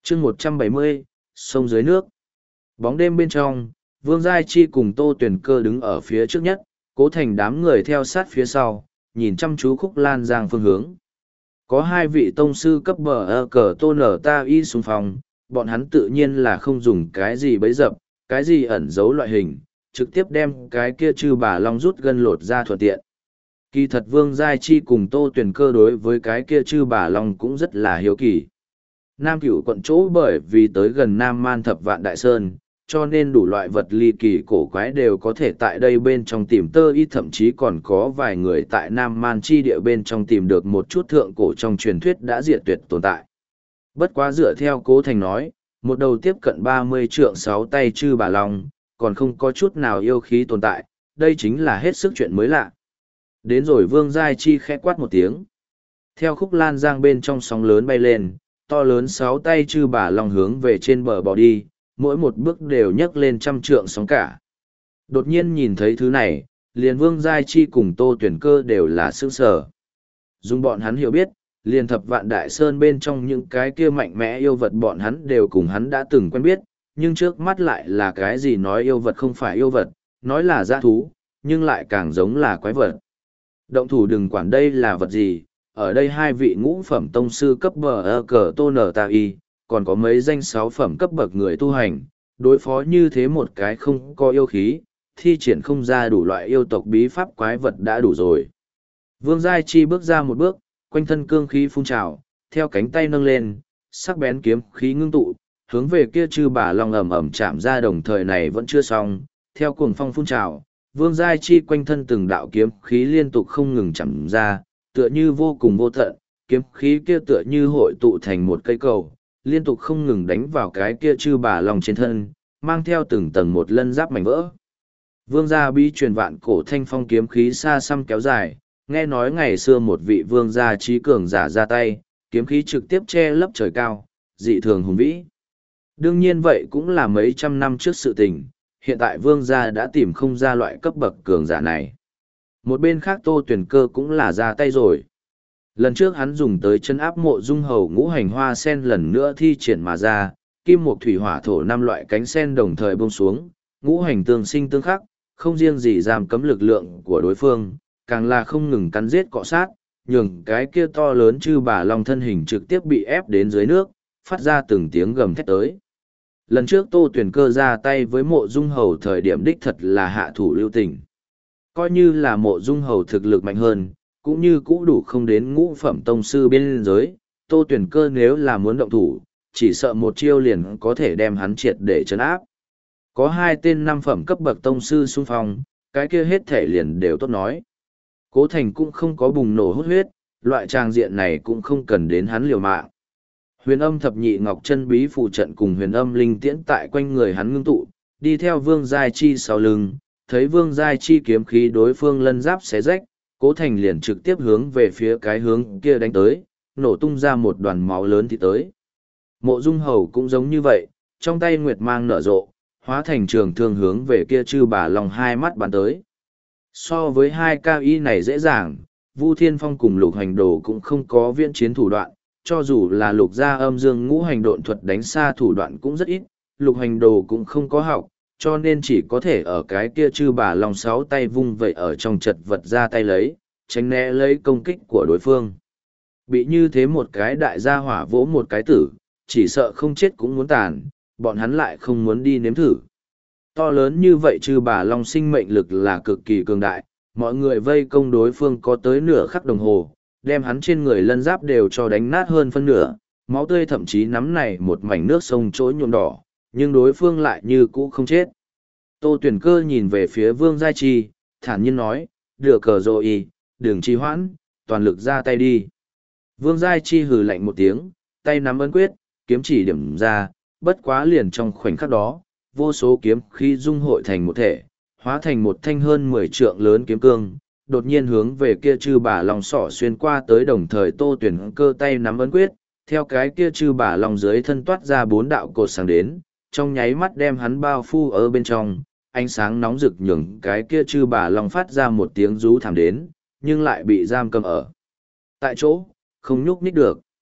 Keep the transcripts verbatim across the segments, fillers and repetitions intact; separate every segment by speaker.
Speaker 1: chương một trăm bảy mươi, sông dưới nước. Bóng đêm bên trong, Vương Giai Chi cùng Tô Tuyền Cơ đứng ở phía trước nhất, Cố Thành đám người theo sát phía sau, nhìn chăm chú Khúc Lan Giang phương hướng. Có hai vị tông sư cấp bờ ơ cờ Tô Nở Ta Y xung phong, bọn hắn tự nhiên là không dùng cái gì bấy dập, cái gì ẩn giấu loại hình, trực tiếp đem cái kia chư bà long rút gân lột ra thuận tiện. Kỳ thật Vương Giai Chi cùng Tô Tuyền Cơ đối với cái kia chư bà long cũng rất là hiếu kỳ. Nam Cửu quận chỗ bởi vì tới gần Nam Man Thập Vạn Đại Sơn, cho nên đủ loại vật ly kỳ cổ quái đều có thể tại đây bên trong tìm tơ y, thậm chí còn có vài người tại Nam Man chi địa bên trong tìm được một chút thượng cổ trong truyền thuyết đã diệt tuyệt tồn tại. Bất quá dựa theo Cố Thành nói, một đầu tiếp cận ba mươi trượng sáu tay chư bà long, còn không có chút nào yêu khí tồn tại, đây chính là hết sức chuyện mới lạ. Đến rồi Vương Giai Chi khẽ quát một tiếng. Theo Khúc Lan Giang bên trong sóng lớn bay lên, to lớn sáu tay chư bà long hướng về trên bờ bò đi, mỗi một bước đều nhấc lên trăm trượng sóng cả. Đột nhiên nhìn thấy thứ này, liền Vương Giai Chi cùng Tô Tuyển Cơ đều là sững sờ. Dùng bọn hắn hiểu biết, liền Thập Vạn Đại Sơn bên trong những cái kia mạnh mẽ yêu vật bọn hắn đều cùng hắn đã từng quen biết, nhưng trước mắt lại là cái gì nói yêu vật không phải yêu vật, nói là dã thú, nhưng lại càng giống là quái vật. Động thủ đừng quản đây là vật gì, ở đây hai vị ngũ phẩm tông sư cấp bờ ơ cờ Tô Nở Ta Y, còn có mấy danh sáu phẩm cấp bậc người tu hành, đối phó như thế một cái không có yêu khí, thi triển không ra đủ loại yêu tộc bí pháp quái vật đã đủ rồi. Vương Giai Chi bước ra một bước, quanh thân cương khí phun trào, theo cánh tay nâng lên, sắc bén kiếm khí ngưng tụ, hướng về kia chư bà long ầm ầm chạm ra, đồng thời này vẫn chưa xong, theo cuồng phong phun trào, Vương Giai Chi quanh thân từng đạo kiếm khí liên tục không ngừng chạm ra, tựa như vô cùng vô tận, kiếm khí kia tựa như hội tụ thành một cây cầu, liên tục không ngừng đánh vào cái kia chư bà long trên thân, mang theo từng tầng một lân giáp mảnh vỡ. Vương gia bí truyền vạn cổ thanh phong kiếm khí xa xăm kéo dài, nghe nói ngày xưa một vị vương gia trí cường giả ra tay, kiếm khí trực tiếp che lấp trời cao, dị thường hùng vĩ. Đương nhiên vậy cũng là mấy trăm năm trước sự tình, hiện tại vương gia đã tìm không ra loại cấp bậc cường giả này. Một bên khác Tô Tuyển Cơ cũng là ra tay rồi. Lần trước hắn dùng tới chân áp Mộ Dung Hầu ngũ hành hoa sen lần nữa thi triển mà ra, kim mộc thủy hỏa thổ năm loại cánh sen đồng thời buông xuống, ngũ hành tương sinh tương khắc, không riêng gì giam cấm lực lượng của đối phương, càng là không ngừng cắn giết cọ sát, nhường cái kia to lớn chư bà long thân hình trực tiếp bị ép đến dưới nước, phát ra từng tiếng gầm thét tới. Lần trước Tô Tuyển Cơ ra tay với Mộ Dung Hầu thời điểm đích thật là hạ thủ lưu tình. Coi như là Mộ Dung Hầu thực lực mạnh hơn, cũng như cũ đủ không đến ngũ phẩm tông sư bên giới, Tô Tuyển Cơ nếu là muốn động thủ, chỉ sợ một chiêu liền có thể đem hắn triệt để trấn áp. Có hai tên năm phẩm cấp bậc tông sư xung phong, cái kia hết thể liền đều tốt nói. Cố Thành cũng không có bùng nổ hút huyết, loại tràng diện này cũng không cần đến hắn liều mạng. Huyền âm thập nhị ngọc chân bí phụ trận cùng huyền âm linh tiễn tại quanh người hắn ngưng tụ, đi theo Vương Giai Chi sau lưng, thấy Vương Giai Chi kiếm khí đối phương lân giáp xé rách, Cố Thành liền trực tiếp hướng về phía cái hướng kia đánh tới, nổ tung ra một đoàn máu lớn thì tới. Mộ Dung Hầu cũng giống như vậy, trong tay nguyệt mang nở rộ, hóa thành trường thương hướng về kia chư bà long hai mắt bắn tới. So với hai cao y này dễ dàng, Vu Thiên Phong cùng Lục Hành Đồ cũng không có viễn chiến thủ đoạn, cho dù là Lục gia âm dương ngũ hành độn thuật đánh xa thủ đoạn cũng rất ít, Lục Hành Đồ cũng không có học, cho nên chỉ có thể ở cái kia chư bà long sáu tay vung vậy ở trong chật vật ra tay lấy, tránh né lấy công kích của đối phương. Bị như thế một cái đại gia hỏa vỗ một cái tử, chỉ sợ không chết cũng muốn tàn, bọn hắn lại không muốn đi nếm thử. To lớn như vậy chư bà long sinh mệnh lực là cực kỳ cường đại, mọi người vây công đối phương có tới nửa khắc đồng hồ, đem hắn trên người lân giáp đều cho đánh nát hơn phân nửa, máu tươi thậm chí nắm này một mảnh nước sông trỗi nhuộm đỏ, nhưng đối phương lại như cũ không chết. Tô Tuyển Cơ nhìn về phía Vương Giai Chi, thản nhiên nói, đưa cờ rồi, đừng trì hoãn, toàn lực ra tay đi. Vương Giai Chi hừ lạnh một tiếng, tay nắm ấn quyết, kiếm chỉ điểm ra, bất quá liền trong khoảnh khắc đó, vô số kiếm khí dung hội thành một thể, hóa thành một thanh hơn mười trượng lớn kiếm cương, đột nhiên hướng về kia chư bà long sỏ xuyên qua tới, đồng thời Tô Tuyển Cơ tay nắm ấn quyết, theo cái kia chư bà long dưới thân toát ra bốn đạo cột sáng đến, trong nháy mắt đem hắn bao phủ ở bên trong, ánh sáng nóng rực nhường cái kia chư bà long phát ra một tiếng rú thảm đến, nhưng lại bị giam cầm ở tại chỗ, không nhúc nhích được.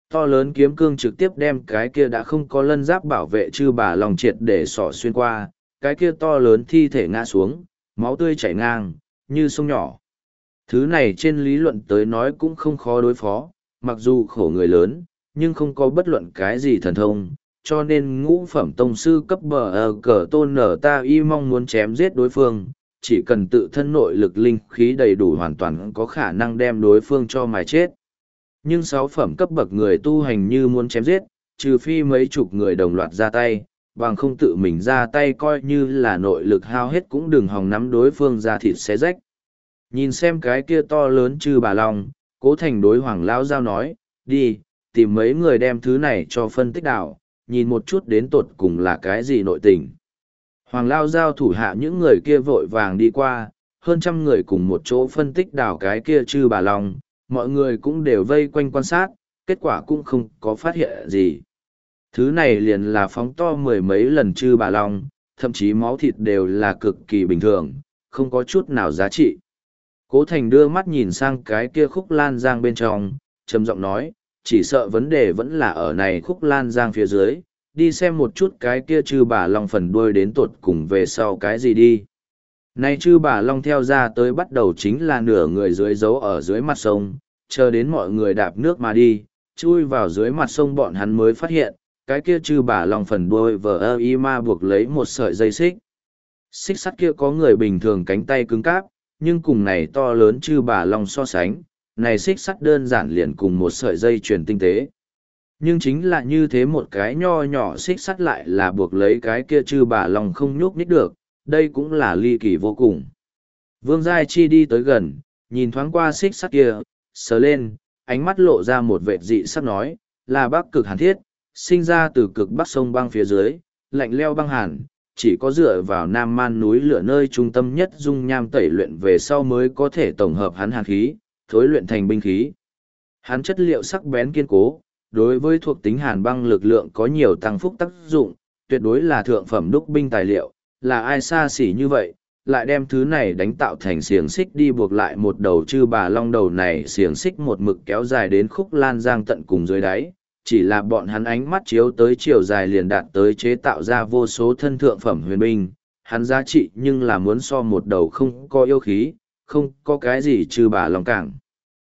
Speaker 1: To lớn kiếm cương trực tiếp đem cái kia đã không có lân giáp bảo vệ chư bà lòng triệt để sỏ xuyên qua, cái kia to lớn thi thể ngã xuống, máu tươi chảy ngang, như sông nhỏ. Thứ này trên lý luận tới nói cũng không khó đối phó, mặc dù khổ người lớn, nhưng không có bất luận cái gì thần thông, cho nên ngũ phẩm tông sư cấp bờ ở cờ tôn nở ta y mong muốn chém giết đối phương, chỉ cần tự thân nội lực linh khí đầy đủ hoàn toàn có khả năng đem đối phương cho mài chết. Nhưng sáu phẩm cấp bậc người tu hành như muốn chém giết, trừ phi mấy chục người đồng loạt ra tay, bằng không tự mình ra tay coi như là nội lực hao hết cũng đừng hòng nắm đối phương ra thịt xé rách. Nhìn xem cái kia to lớn chư bà long, Cố Thành đối Hoàng Lao Giao nói, đi, tìm mấy người đem thứ này cho phân tích đạo, nhìn một chút đến tột cùng là cái gì nội tình. Hoàng Lao Giao thủ hạ những người kia vội vàng đi qua, hơn trăm người cùng một chỗ phân tích đảo cái kia chư bà long, mọi người cũng đều vây quanh quan sát, kết quả cũng không có phát hiện gì. Thứ này liền là phóng to mười mấy lần chư bà long, thậm chí máu thịt đều là cực kỳ bình thường, không có chút nào giá trị. Cố Thành đưa mắt nhìn sang cái kia khúc lan giang bên trong, trầm giọng nói, chỉ sợ vấn đề vẫn là ở này khúc lan giang phía dưới, đi xem một chút cái kia chư bà long phần đuôi đến tột cùng về sau cái gì đi. Này chư bà long theo ra tới bắt đầu chính là nửa người dưới giấu ở dưới mặt sông, chờ đến mọi người đạp nước mà đi, chui vào dưới mặt sông bọn hắn mới phát hiện, cái kia chư bà long phần đuôi vờ ơ y ma buộc lấy một sợi dây xích. Xích sắt kia có người bình thường cánh tay cứng cáp, nhưng cùng này to lớn chư bà long so sánh, này xích sắt đơn giản liền cùng một sợi dây chuyền tinh tế. Nhưng chính là như thế một cái nho nhỏ xích sắt lại là buộc lấy cái kia chư bà long không nhúc nhích được, đây cũng là ly kỳ vô cùng. Vương Giai Chi đi tới gần, nhìn thoáng qua xích sắt kia, sờ lên, ánh mắt lộ ra một vệt dị sắc nói, là bắc cực hàn thiết, sinh ra từ cực bắc sông băng phía dưới, lạnh leo băng hàn, chỉ có dựa vào nam man núi lửa nơi trung tâm nhất dung nham tẩy luyện về sau mới có thể tổng hợp hắn hàn khí, thối luyện thành binh khí. Hắn chất liệu sắc bén kiên cố, đối với thuộc tính hàn băng lực lượng có nhiều tăng phúc tác dụng, tuyệt đối là thượng phẩm đúc binh tài liệu, là ai xa xỉ như vậy, lại đem thứ này đánh tạo thành xiềng xích đi buộc lại một đầu chư bà long đầu này xiềng xích một mực kéo dài đến khúc lan giang tận cùng dưới đáy, chỉ là bọn hắn ánh mắt chiếu tới chiều dài liền đạt tới chế tạo ra vô số thân thượng phẩm huyền binh, hắn giá trị nhưng là muốn so một đầu không có yêu khí, không có cái gì chư bà long cảng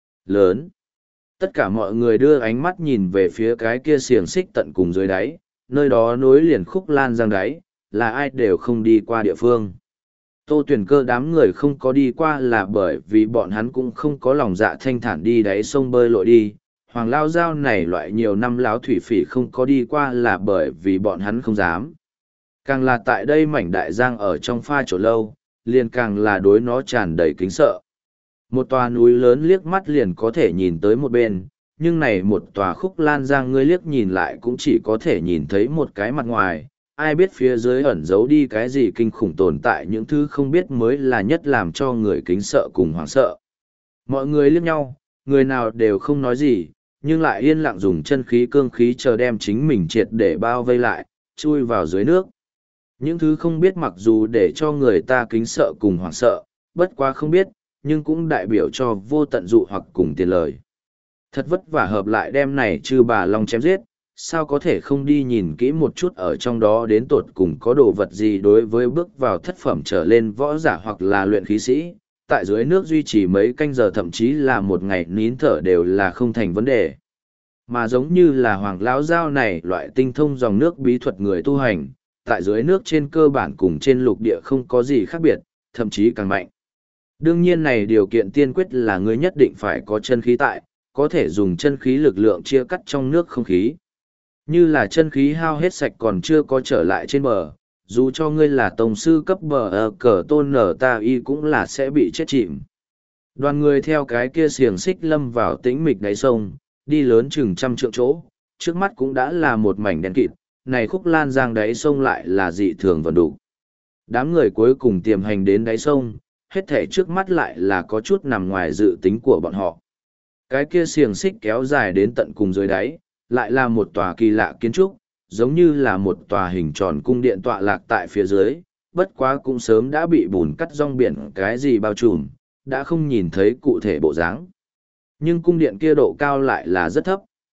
Speaker 1: lớn. Tất cả mọi người đưa ánh mắt nhìn về phía cái kia xiềng xích tận cùng dưới đáy, nơi đó nối liền khúc lan giang đáy, là ai đều không đi qua địa phương. Tô Tuyển Cơ đám người không có đi qua là bởi vì bọn hắn cũng không có lòng dạ thanh thản đi đáy sông bơi lội đi. Hoàng Lao Giao này loại nhiều năm láo thủy phỉ không có đi qua là bởi vì bọn hắn không dám. Càng là tại đây mảnh đại giang ở trong pha chỗ lâu, liền càng là đối nó tràn đầy kính sợ. Một tòa núi lớn liếc mắt liền có thể nhìn tới một bên, nhưng này một tòa khúc lan giang ngươi liếc nhìn lại cũng chỉ có thể nhìn thấy một cái mặt ngoài, ai biết phía dưới ẩn giấu đi cái gì kinh khủng tồn tại, những thứ không biết mới là nhất làm cho người kính sợ cùng hoảng sợ. Mọi người liếc nhau, người nào đều không nói gì, nhưng lại yên lặng dùng chân khí cương khí chờ đem chính mình triệt để bao vây lại, chui vào dưới nước. Những thứ không biết mặc dù để cho người ta kính sợ cùng hoảng sợ, bất quá không biết, nhưng cũng đại biểu cho vô tận dụ hoặc cùng tiền lời. Thật vất vả hợp lại đem này chư bà long chém giết, sao có thể không đi nhìn kỹ một chút ở trong đó đến tột cùng có đồ vật gì đối với bước vào thất phẩm trở lên võ giả hoặc là luyện khí sĩ, tại dưới nước duy trì mấy canh giờ thậm chí là một ngày nín thở đều là không thành vấn đề. Mà giống như là Hoàng Lão Giao này loại tinh thông dòng nước bí thuật người tu hành, tại dưới nước trên cơ bản cùng trên lục địa không có gì khác biệt, thậm chí càng mạnh. Đương nhiên này điều kiện tiên quyết là người nhất định phải có chân khí tại, có thể dùng chân khí lực lượng chia cắt trong nước không khí. Như là chân khí hao hết sạch còn chưa có trở lại trên bờ, dù cho ngươi là tổng sư cấp bờ ở cờ tôn nở ta y cũng là sẽ bị chết chìm. Đoàn người theo cái kia xiềng xích lâm vào tĩnh mịch đáy sông, đi lớn chừng trăm trượng chỗ, trước mắt cũng đã là một mảnh đen kịt, này khúc lan giang đáy sông lại là dị thường vần đủ. Đám người cuối cùng tiềm hành đến đáy sông, hết thể trước mắt lại là có chút nằm ngoài dự tính của bọn họ. Cái kia xiềng xích kéo dài đến tận cùng dưới đáy, lại là một tòa kỳ lạ kiến trúc, giống như là một tòa hình tròn cung điện tọa lạc tại phía dưới, bất quá cũng sớm đã bị bùn cắt rong biển cái gì bao trùm, đã không nhìn thấy cụ thể bộ dáng. Nhưng cung điện kia độ cao lại là rất thấp,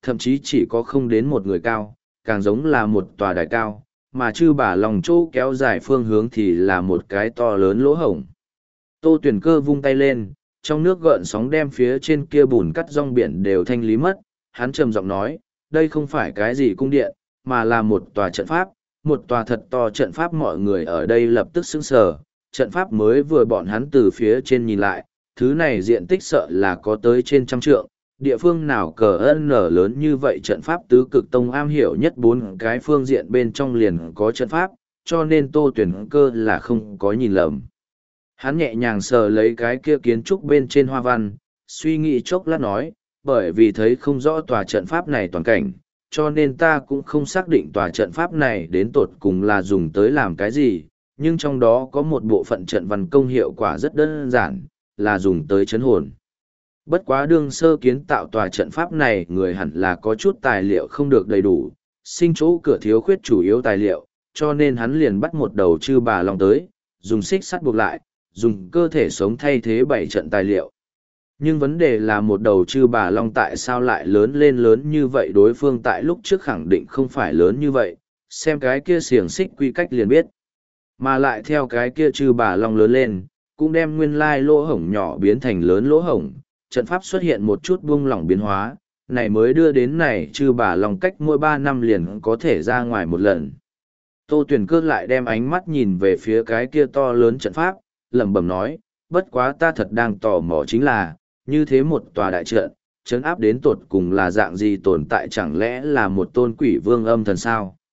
Speaker 1: thậm chí chỉ có không đến một người cao, càng giống là một tòa đài cao, mà chư bà lòng chỗ kéo dài phương hướng thì là một cái to lớn lỗ hổng. Tô Tuyển Cơ vung tay lên, trong nước gợn sóng đem phía trên kia bùn cắt rong biển đều thanh lý mất, hắn trầm giọng nói, đây không phải cái gì cung điện, mà là một tòa trận pháp, một tòa thật to trận pháp. Mọi người ở đây lập tức sững sờ, trận pháp mới vừa bọn hắn từ phía trên nhìn lại, thứ này diện tích sợ là có tới trên trăm trượng, địa phương nào cờ ân nở lớn như vậy. Trận pháp tứ cực tông am hiểu nhất bốn cái phương diện bên trong liền có trận pháp, cho nên Tô Tuyển Cơ là không có nhìn lầm. Hắn nhẹ nhàng sờ lấy cái kia kiến trúc bên trên hoa văn, suy nghĩ chốc lát nói, bởi vì thấy không rõ tòa trận pháp này toàn cảnh, cho nên ta cũng không xác định tòa trận pháp này đến tột cùng là dùng tới làm cái gì, nhưng trong đó có một bộ phận trận văn công hiệu quả rất đơn giản, là dùng tới chấn hồn. Bất quá đương sơ kiến tạo tòa trận pháp này người hẳn là có chút tài liệu không được đầy đủ, sinh chỗ cửa thiếu khuyết chủ yếu tài liệu, cho nên hắn liền bắt một đầu chư bà long tới, dùng xích sắt buộc lại, dùng cơ thể sống thay thế bảy trận tài liệu. Nhưng vấn đề là một đầu chư bà long tại sao lại lớn lên lớn như vậy, đối phương tại lúc trước khẳng định không phải lớn như vậy, xem cái kia xiềng xích quy cách liền biết. Mà lại theo cái kia chư bà long lớn lên, cũng đem nguyên lai lỗ hổng nhỏ biến thành lớn lỗ hổng, trận pháp xuất hiện một chút buông lỏng biến hóa, này mới đưa đến này chư bà long cách mỗi ba năm liền có thể ra ngoài một lần. Tô Tuyển Cơ lại đem ánh mắt nhìn về phía cái kia to lớn trận pháp, lẩm bẩm nói, bất quá ta thật đang tò mò chính là, như thế một tòa đại trận, trấn áp đến tột cùng là dạng gì tồn tại, chẳng lẽ là một tôn quỷ vương âm thần sao?